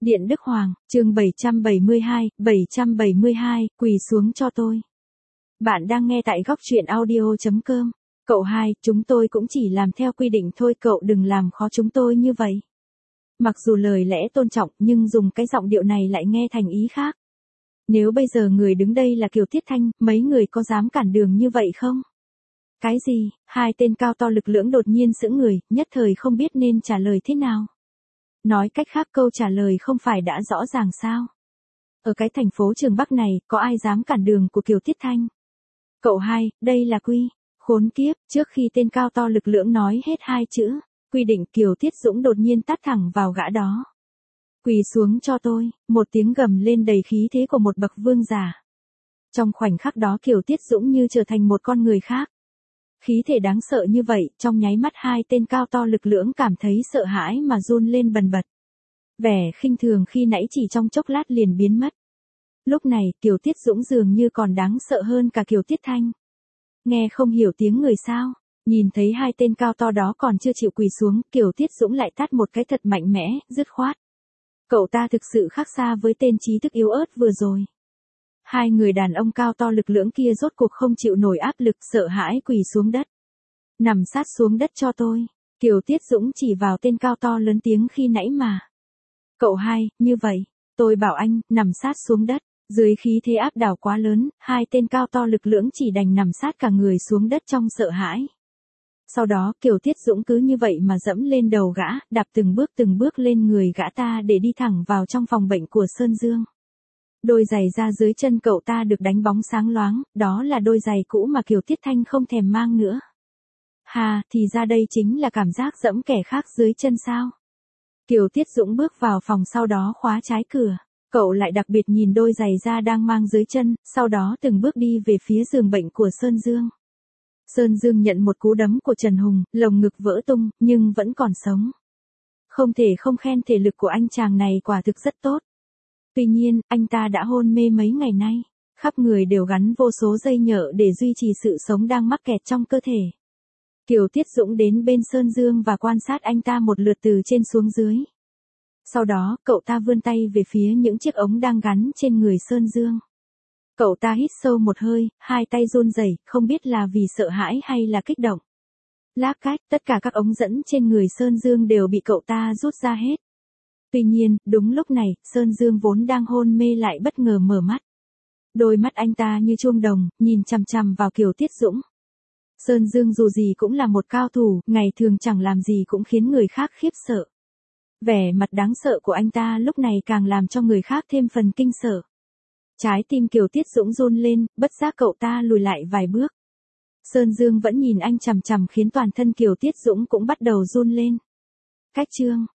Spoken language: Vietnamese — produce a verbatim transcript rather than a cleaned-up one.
Điện Đức Hoàng, chương bảy trăm bảy mươi hai, bảy trăm bảy mươi hai, quỳ xuống cho tôi. Bạn đang nghe tại góc truyện audio chấm com. Cậu hai, chúng tôi cũng chỉ làm theo quy định thôi, cậu đừng làm khó chúng tôi như vậy. Mặc dù lời lẽ tôn trọng nhưng dùng cái giọng điệu này lại nghe thành ý khác. Nếu bây giờ người đứng đây là Kiều Tiết Thanh, mấy người có dám cản đường như vậy không? Cái gì? Hai tên cao to lực lưỡng đột nhiên sững người, nhất thời không biết nên trả lời thế nào. Nói cách khác câu trả lời không phải đã rõ ràng sao? Ở cái thành phố Trường Bắc này, có ai dám cản đường của Kiều Tiết Thanh? Cậu hai, đây là quy. Khốn kiếp, trước khi tên cao to lực lưỡng nói hết hai chữ, quy định, Kiều Tiết Dũng đột nhiên tát thẳng vào gã đó. Quỳ xuống cho tôi, một tiếng gầm lên đầy khí thế của một bậc vương giả. Trong khoảnh khắc đó Kiều Tiết Dũng như trở thành một con người khác. Khí thể đáng sợ như vậy, trong nháy mắt hai tên cao to lực lưỡng cảm thấy sợ hãi mà run lên bần bật. Vẻ khinh thường khi nãy chỉ trong chốc lát liền biến mất. Lúc này, Kiều Tiết Dũng dường như còn đáng sợ hơn cả Kiều Tiết Thanh. Nghe không hiểu tiếng người sao, nhìn thấy hai tên cao to đó còn chưa chịu quỳ xuống, Kiều Tiết Dũng lại tát một cái thật mạnh mẽ, dứt khoát. Cậu ta thực sự khác xa với tên trí thức yếu ớt vừa rồi. Hai người đàn ông cao to lực lưỡng kia rốt cuộc không chịu nổi áp lực, sợ hãi quỳ xuống đất. Nằm sát xuống đất cho tôi. Kiều Tiết Dũng chỉ vào tên cao to lớn tiếng khi nãy mà. Cậu hai, như vậy, tôi bảo anh, nằm sát xuống đất. Dưới khí thế áp đảo quá lớn, hai tên cao to lực lưỡng chỉ đành nằm sát cả người xuống đất trong sợ hãi. Sau đó Kiều Tiết Dũng cứ như vậy mà dẫm lên đầu gã, đạp từng bước từng bước lên người gã ta để đi thẳng vào trong phòng bệnh của Sơn Dương. Đôi giày da dưới chân cậu ta được đánh bóng sáng loáng, đó là đôi giày cũ mà Kiều Tiết Thanh không thèm mang nữa. Hà, thì ra đây chính là cảm giác dẫm kẻ khác dưới chân sao? Kiều Tiết Dũng bước vào phòng sau đó khóa trái cửa. Cậu lại đặc biệt nhìn đôi giày da đang mang dưới chân, sau đó từng bước đi về phía giường bệnh của Sơn Dương. Sơn Dương nhận một cú đấm của Trần Hùng, lồng ngực vỡ tung, nhưng vẫn còn sống. Không thể không khen thể lực của anh chàng này quả thực rất tốt. Tuy nhiên, anh ta đã hôn mê mấy ngày nay, khắp người đều gắn vô số dây nhợ để duy trì sự sống đang mắc kẹt trong cơ thể. Kiều Tiết Dũng đến bên Sơn Dương và quan sát anh ta một lượt từ trên xuống dưới. Sau đó, cậu ta vươn tay về phía những chiếc ống đang gắn trên người Sơn Dương. Cậu ta hít sâu một hơi, hai tay run rẩy, không biết là vì sợ hãi hay là kích động. Lác cách, tất cả các ống dẫn trên người Sơn Dương đều bị cậu ta rút ra hết. Tuy nhiên, đúng lúc này, Sơn Dương vốn đang hôn mê lại bất ngờ mở mắt. Đôi mắt anh ta như chuông đồng, nhìn chằm chằm vào Kiều Tiết Dũng. Sơn Dương dù gì cũng là một cao thủ, ngày thường chẳng làm gì cũng khiến người khác khiếp sợ. Vẻ mặt đáng sợ của anh ta lúc này càng làm cho người khác thêm phần kinh sợ. Trái tim Kiều Tiết Dũng run lên, bất giác cậu ta lùi lại vài bước. Sơn Dương vẫn nhìn anh chằm chằm khiến toàn thân Kiều Tiết Dũng cũng bắt đầu run lên. Cách chương,